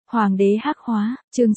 Hoàng đế hắc hóa, chương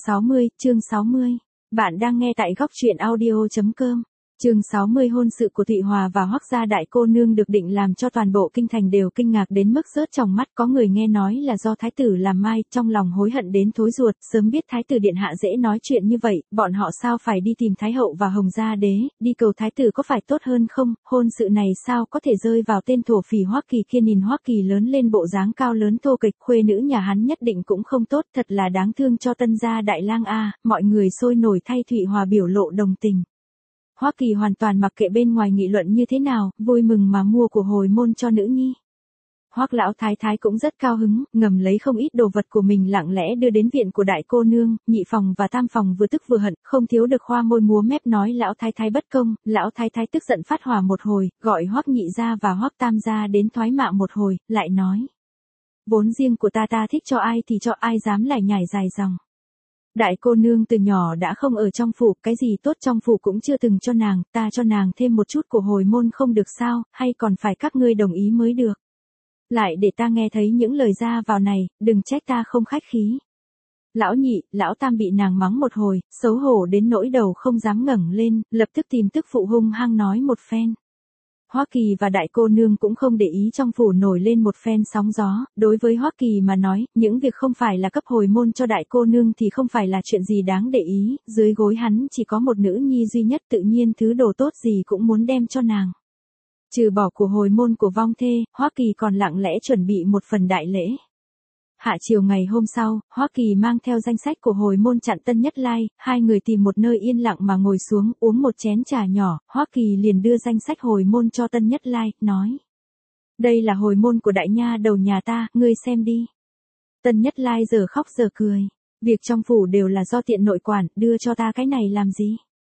60. Bạn đang nghe tại góc truyện audio.com. Chương 60 hôn sự của Thụy Hòa và Hoắc gia đại cô nương được định làm cho toàn bộ kinh thành đều kinh ngạc đến mức rớt trong mắt, có người nghe nói là do thái tử làm mai, trong lòng hối hận đến thối ruột, sớm biết thái tử điện hạ dễ nói chuyện như vậy, bọn họ sao phải đi tìm thái hậu và hồng gia đế, đi cầu thái tử có phải tốt hơn không, hôn sự này sao có thể rơi vào tên thổ phỉ Hoắc Kỳ kia. Nhìn Hoắc Kỳ lớn lên bộ dáng cao lớn thô kịch, khuê nữ nhà hắn nhất định cũng không tốt, thật là đáng thương cho Tân gia đại lang a. Mọi người sôi nổi thay Thụy Hòa biểu lộ đồng tình. Hoắc Kỳ hoàn toàn mặc kệ bên ngoài nghị luận như thế nào, vui mừng mà mua của hồi môn cho nữ nhi. Hoắc lão thái thái cũng rất cao hứng, ngầm lấy không ít đồ vật của mình lặng lẽ đưa đến viện của đại cô nương, nhị phòng và tam phòng vừa tức vừa hận, không thiếu được khoa môi múa mép nói lão thái thái bất công, lão thái thái tức giận phát hỏa một hồi, gọi Hoắc nhị gia và Hoắc tam gia đến thoái mạ một hồi, lại nói: vốn riêng của ta thích cho ai thì cho, ai dám lải nhải dài dòng. Đại cô nương từ nhỏ đã không ở trong phủ, cái gì tốt trong phủ cũng chưa từng cho nàng, ta cho nàng thêm một chút của hồi môn không được sao, hay còn phải các ngươi đồng ý mới được. Lại để ta nghe thấy những lời ra vào này, đừng trách ta không khách khí. Lão nhị, lão tam bị nàng mắng một hồi, xấu hổ đến nỗi đầu không dám ngẩng lên, lập tức tìm tức phụ hung hăng nói một phen. Hoắc Kỳ và đại cô nương cũng không để ý trong phủ nổi lên một phen sóng gió, đối với Hoắc Kỳ mà nói, những việc không phải là cấp hồi môn cho đại cô nương thì không phải là chuyện gì đáng để ý, dưới gối hắn chỉ có một nữ nhi duy nhất, tự nhiên thứ đồ tốt gì cũng muốn đem cho nàng. Trừ bỏ của hồi môn của vong thê, Hoắc Kỳ còn lặng lẽ chuẩn bị một phần đại lễ. Hạ chiều ngày hôm sau, Hoắc Kỳ mang theo danh sách của hồi môn chặn Tân Nhất Lai, hai người tìm một nơi yên lặng mà ngồi xuống, uống một chén trà nhỏ, Hoắc Kỳ liền đưa danh sách hồi môn cho Tân Nhất Lai, nói: đây là hồi môn của đại nha đầu nhà ta, ngươi xem đi. Tân Nhất Lai giờ khóc giờ cười, việc trong phủ đều là do tiện nội quản, đưa cho ta cái này làm gì?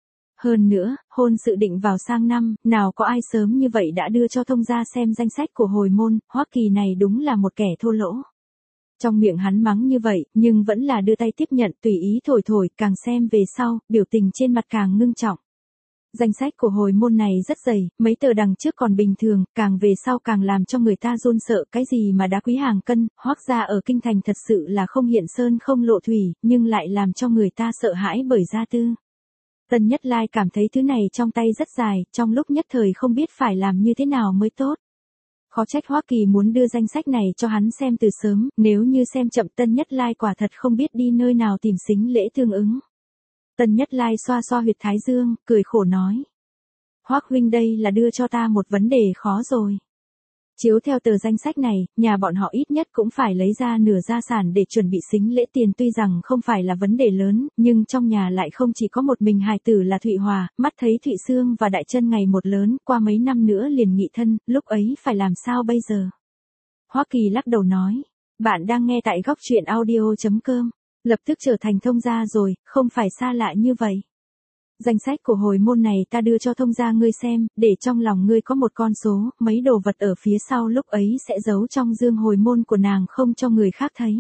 Hơn nữa, hôn sự định vào sang năm, nào có ai sớm như vậy đã đưa cho thông gia xem danh sách của hồi môn, Hoắc Kỳ này đúng là một kẻ thô lỗ. Trong miệng hắn mắng như vậy, nhưng vẫn là đưa tay tiếp nhận, tùy ý thổi, càng xem về sau, biểu tình trên mặt càng ngưng trọng. Danh sách của hồi môn này rất dày, mấy tờ đằng trước còn bình thường, càng về sau càng làm cho người ta run sợ, cái gì mà đá quý hàng cân, Hoắc gia ở kinh thành thật sự là không hiện sơn không lộ thủy, nhưng lại làm cho người ta sợ hãi bởi gia tư. Tân Nhất Lai cảm thấy thứ này trong tay rất dài, trong lúc nhất thời không biết phải làm như thế nào mới tốt. Khó trách Hoắc Kỳ muốn đưa danh sách này cho hắn xem từ sớm, nếu như xem chậm Tân Nhất Lai quả thật không biết đi nơi nào tìm sính lễ tương ứng. Tân Nhất Lai xoa huyệt thái dương, cười khổ nói: Hoắc huynh đây là đưa cho ta một vấn đề khó rồi. Chiếu theo tờ danh sách này, nhà bọn họ ít nhất cũng phải lấy ra nửa gia sản để chuẩn bị sính lễ tiền, tuy rằng không phải là vấn đề lớn, nhưng trong nhà lại không chỉ có một mình hài tử là Thụy Hòa, mắt thấy Thụy Sương và Đại Chân ngày một lớn, qua mấy năm nữa liền nghị thân, lúc ấy phải làm sao bây giờ? Hoắc Kỳ lắc đầu nói: bạn đang nghe tại góc truyện audio.com, lập tức trở thành thông gia rồi, không phải xa lạ như vậy. Danh sách của hồi môn này ta đưa cho thông gia ngươi xem, để trong lòng ngươi có một con số, mấy đồ vật ở phía sau lúc ấy sẽ giấu trong dương hồi môn của nàng không cho người khác thấy.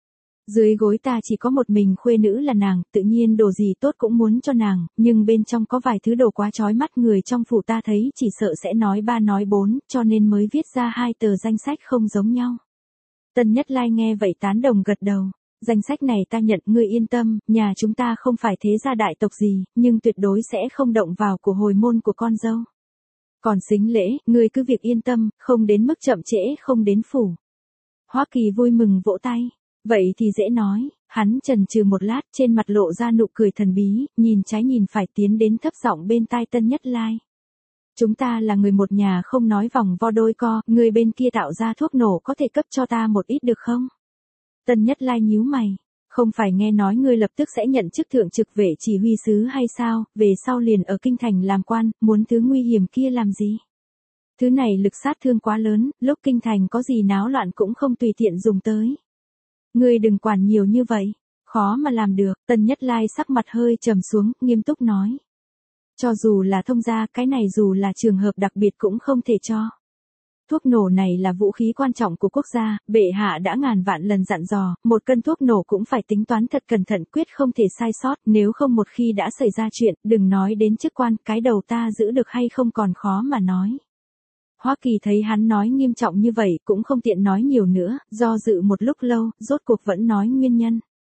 Dưới gối ta chỉ có một mình khuê nữ là nàng, tự nhiên đồ gì tốt cũng muốn cho nàng, nhưng bên trong có vài thứ đồ quá chói mắt, người trong phủ ta thấy chỉ sợ sẽ nói ba nói bốn, cho nên mới viết ra hai tờ danh sách không giống nhau. Tân Nhất Lai nghe vậy tán đồng gật đầu. Danh sách này ta nhận, ngươi yên tâm, nhà chúng ta không phải thế gia đại tộc gì, nhưng tuyệt đối sẽ không động vào của hồi môn của con dâu. Còn sính lễ, ngươi cứ việc yên tâm, không đến mức chậm trễ không đến phủ. Hoắc Kỳ vui mừng vỗ tay. Vậy thì dễ nói, hắn chần chừ một lát, trên mặt lộ ra nụ cười thần bí, nhìn trái nhìn phải, tiến đến thấp giọng bên tai Tân Nhất Lai. Chúng ta là người một nhà, không nói vòng vo đôi co, người bên kia tạo ra thuốc nổ có thể cấp cho ta một ít được không? Tân Nhất Lai nhíu mày, không phải nghe nói ngươi lập tức sẽ nhận chức thượng trực vệ chỉ huy sứ hay sao, về sau liền ở kinh thành làm quan, muốn thứ nguy hiểm kia làm gì? Thứ này lực sát thương quá lớn, lúc kinh thành có gì náo loạn cũng không tùy tiện dùng tới. Ngươi đừng quản nhiều như vậy, khó mà làm được. Tân Nhất Lai sắc mặt hơi trầm xuống, nghiêm túc nói: cho dù là thông gia, cái này dù là trường hợp đặc biệt cũng không thể cho. Thuốc nổ này là vũ khí quan trọng của quốc gia, bệ hạ đã ngàn vạn lần dặn dò, một cân thuốc nổ cũng phải tính toán thật cẩn thận, quyết không thể sai sót, nếu không một khi đã xảy ra chuyện, đừng nói đến chức quan, cái đầu ta giữ được hay không còn khó mà nói. Hoắc Kỳ thấy hắn nói nghiêm trọng như vậy, cũng không tiện nói nhiều nữa, do dự một lúc lâu, rốt cuộc vẫn nói nguyên nhân.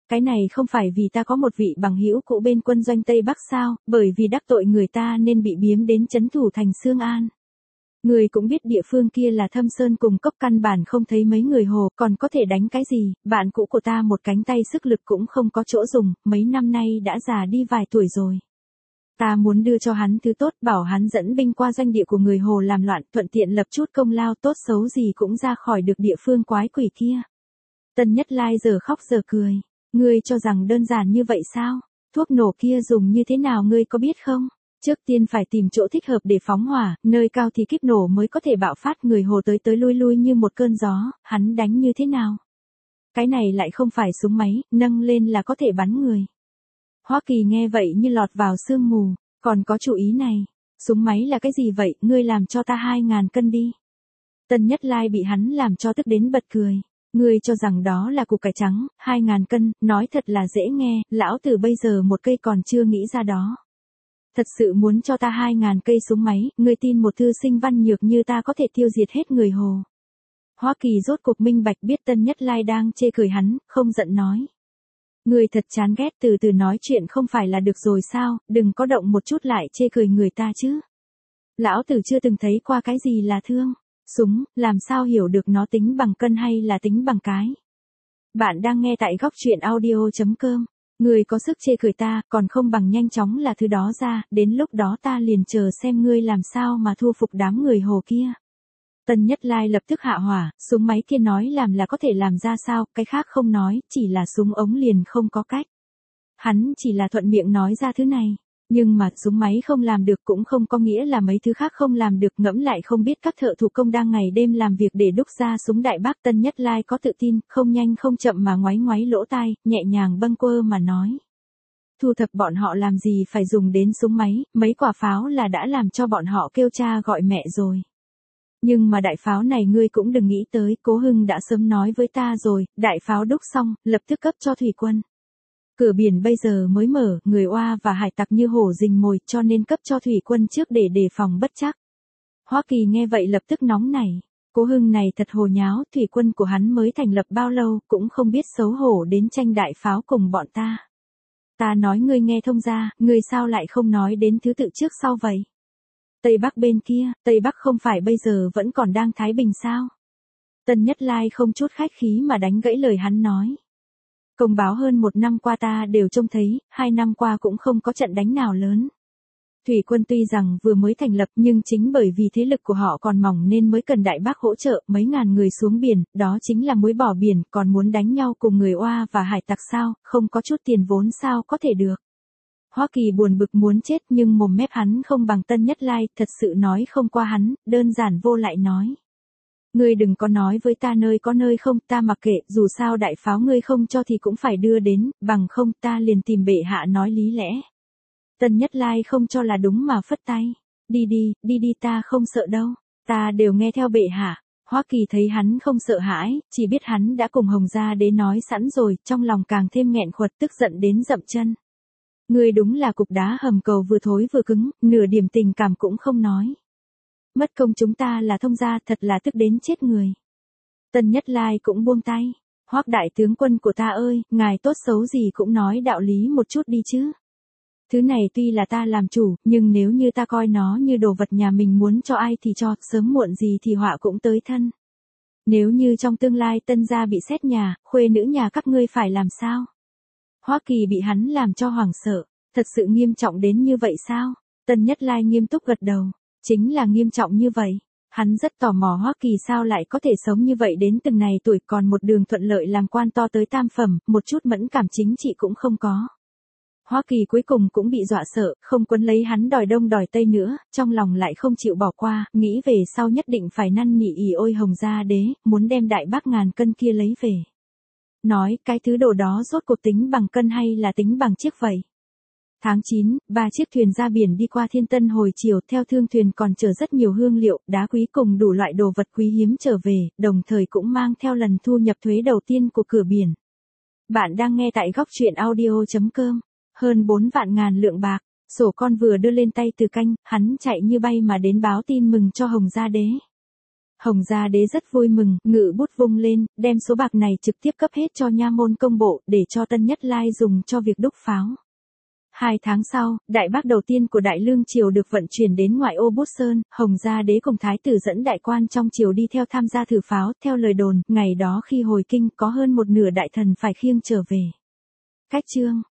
Cái này không phải vì ta có một vị bằng hữu cũ bên quân doanh Tây Bắc sao, bởi vì đắc tội người ta nên bị biếm đến trấn thủ thành Xương An. Người cũng biết địa phương kia là thâm sơn cùng cốc, căn bản không thấy mấy người hồ, còn có thể đánh cái gì, bạn cũ của ta một cánh tay sức lực cũng không có chỗ dùng, mấy năm nay đã già đi vài tuổi rồi. Ta muốn đưa cho hắn thứ tốt, bảo hắn dẫn binh qua doanh địa của người hồ làm loạn, thuận tiện lập chút công lao, tốt xấu gì cũng ra khỏi được địa phương quái quỷ kia. Tân Nhất Lai giờ khóc giờ cười. Ngươi cho rằng đơn giản như vậy sao? Thuốc nổ kia dùng như thế nào ngươi có biết không? Trước tiên phải tìm chỗ thích hợp để phóng hỏa, nơi cao thì kíp nổ mới có thể bạo phát, người hồ tới tới lui lui như một cơn gió, hắn đánh như thế nào? Cái này lại không phải súng máy, nâng lên là có thể bắn người. Hoa Kỳ nghe vậy như lọt vào sương mù, còn có chủ ý này, súng máy là cái gì vậy, ngươi làm cho ta 2.000 cân đi. Tân Nhất Lai bị hắn làm cho tức đến bật cười. Ngươi cho rằng đó là củ cải trắng, 2.000 cân, nói thật là dễ nghe, lão tử bây giờ một cây còn chưa nghĩ ra đó. Thật sự muốn cho ta 2.000 cây súng máy, ngươi tin một thư sinh văn nhược như ta có thể tiêu diệt hết người hồ. Hoa Kỳ rốt cuộc minh bạch biết Tân Nhất Lai đang chê cười hắn, không giận nói. Ngươi thật chán ghét, từ từ nói chuyện không phải là được rồi sao, đừng có động một chút lại chê cười người ta chứ. Lão tử chưa từng thấy qua cái gì là thương. Súng, làm sao hiểu được nó tính bằng cân hay là tính bằng cái. Bạn đang nghe tại góc truyện audio.com. Ngươi có sức chê cười ta, còn không bằng nhanh chóng là thứ đó ra, đến lúc đó ta liền chờ xem ngươi làm sao mà thu phục đám người hồ kia. Tân Nhất Lai lập tức hạ hỏa, súng máy kia nói làm là có thể làm ra sao, cái khác không nói, chỉ là súng ống liền không có cách. Hắn chỉ là thuận miệng nói ra thứ này. Nhưng mà súng máy không làm được cũng không có nghĩa là mấy thứ khác không làm được, ngẫm lại không biết các thợ thủ công đang ngày đêm làm việc để đúc ra súng đại bác. Tân Nhất Lai có tự tin, không nhanh không chậm mà ngoáy ngoáy lỗ tai, nhẹ nhàng bâng quơ mà nói. Thu thập bọn họ làm gì phải dùng đến súng máy, mấy quả pháo là đã làm cho bọn họ kêu cha gọi mẹ rồi. Nhưng mà đại pháo này ngươi cũng đừng nghĩ tới, Cố Hưng đã sớm nói với ta rồi, đại pháo đúc xong, lập tức cấp cho thủy quân. Cửa biển bây giờ mới mở, người Oa và hải tặc như hổ rình mồi, cho nên cấp cho thủy quân trước để đề phòng bất trắc. Hoa Kỳ nghe vậy lập tức nóng nảy. Cố Hưng này thật hồ nháo, thủy quân của hắn mới thành lập bao lâu, cũng không biết xấu hổ đến tranh đại pháo cùng bọn ta. Ta nói ngươi nghe thông ra, ngươi sao lại không nói đến thứ tự trước sau vậy? Tây Bắc bên kia, Tây Bắc không phải bây giờ vẫn còn đang thái bình sao? Tân Nhất Lai không chút khách khí mà đánh gãy lời hắn nói. Công báo hơn 1 năm qua ta đều trông thấy, 2 năm qua cũng không có trận đánh nào lớn. Thủy quân tuy rằng vừa mới thành lập nhưng chính bởi vì thế lực của họ còn mỏng nên mới cần đại bác hỗ trợ, mấy ngàn người xuống biển, đó chính là muối bỏ biển, còn muốn đánh nhau cùng người Oa và hải tặc sao, không có chút tiền vốn sao có thể được. Hoa Kỳ buồn bực muốn chết nhưng mồm mép hắn không bằng Tân Nhất Lai, thật sự nói không qua hắn, đơn giản vô lại nói. Ngươi đừng có nói với ta nơi có nơi không, ta mặc kệ, dù sao đại pháo ngươi không cho thì cũng phải đưa đến, bằng không ta liền tìm bệ hạ nói lý lẽ. Tân Nhất Lai không cho là đúng mà phất tay. Đi đi ta không sợ đâu, ta đều nghe theo bệ hạ. Hoa Kỳ thấy hắn không sợ hãi, chỉ biết hắn đã cùng Hồng Gia Đế nói sẵn rồi, trong lòng càng thêm nghẹn khuất, tức giận đến dậm chân. Ngươi đúng là cục đá hầm cầu vừa thối vừa cứng, nửa điểm tình cảm cũng không nói. Mất công chúng ta là thông gia, thật là tức đến chết người. Tân Nhất Lai cũng buông tay. Hoắc đại tướng quân của ta ơi, ngài tốt xấu gì cũng nói đạo lý một chút đi chứ. Thứ này tuy là ta làm chủ, nhưng nếu như ta coi nó như đồ vật nhà mình muốn cho ai thì cho, sớm muộn gì thì họa cũng tới thân. Nếu như trong tương lai Tân gia bị xét nhà, khuê nữ nhà các ngươi phải làm sao? Hoa Kỳ bị hắn làm cho hoảng sợ, thật sự nghiêm trọng đến như vậy sao? Tân Nhất Lai nghiêm túc gật đầu, chính là nghiêm trọng như vậy. Hắn rất tò mò Hoa Kỳ sao lại có thể sống như vậy đến từng này tuổi còn một đường thuận lợi làm quan to tới tam phẩm, một chút mẫn cảm chính trị cũng không có. Hoa Kỳ cuối cùng cũng bị dọa sợ, không quấn lấy hắn đòi đông đòi tây nữa, trong lòng lại không chịu bỏ qua, nghĩ về sau nhất định phải năn nỉ ỉ ôi Hồng Gia Đế, muốn đem đại bác ngàn cân kia lấy về. Nói cái thứ đồ đó rốt cuộc tính bằng cân hay là tính bằng chiếc vậy? Tháng 9, 3 chiếc thuyền ra biển đi qua Thiên Tân hồi chiều, theo thương thuyền còn chở rất nhiều hương liệu, đá quý cùng đủ loại đồ vật quý hiếm trở về, đồng thời cũng mang theo lần thu nhập thuế đầu tiên của cửa biển. Bạn đang nghe tại góc truyện audio.com. Hơn 4 vạn ngàn lượng bạc, sổ con vừa đưa lên tay Từ Canh, hắn chạy như bay mà đến báo tin mừng cho Hồng Gia Đế. Hồng Gia Đế rất vui mừng, ngự bút vung lên, đem số bạc này trực tiếp cấp hết cho nha môn công bộ, để cho Tân Nhất Lai dùng cho việc đúc pháo. 2 tháng sau, đại bác đầu tiên của Đại Lương Triều được vận chuyển đến ngoại ô Bút Sơn, Hồng Gia Đế cùng Thái tử dẫn đại quan trong triều đi theo tham gia thử pháo, theo lời đồn, ngày đó khi hồi kinh có hơn một nửa đại thần phải khiêng trở về. Cách chương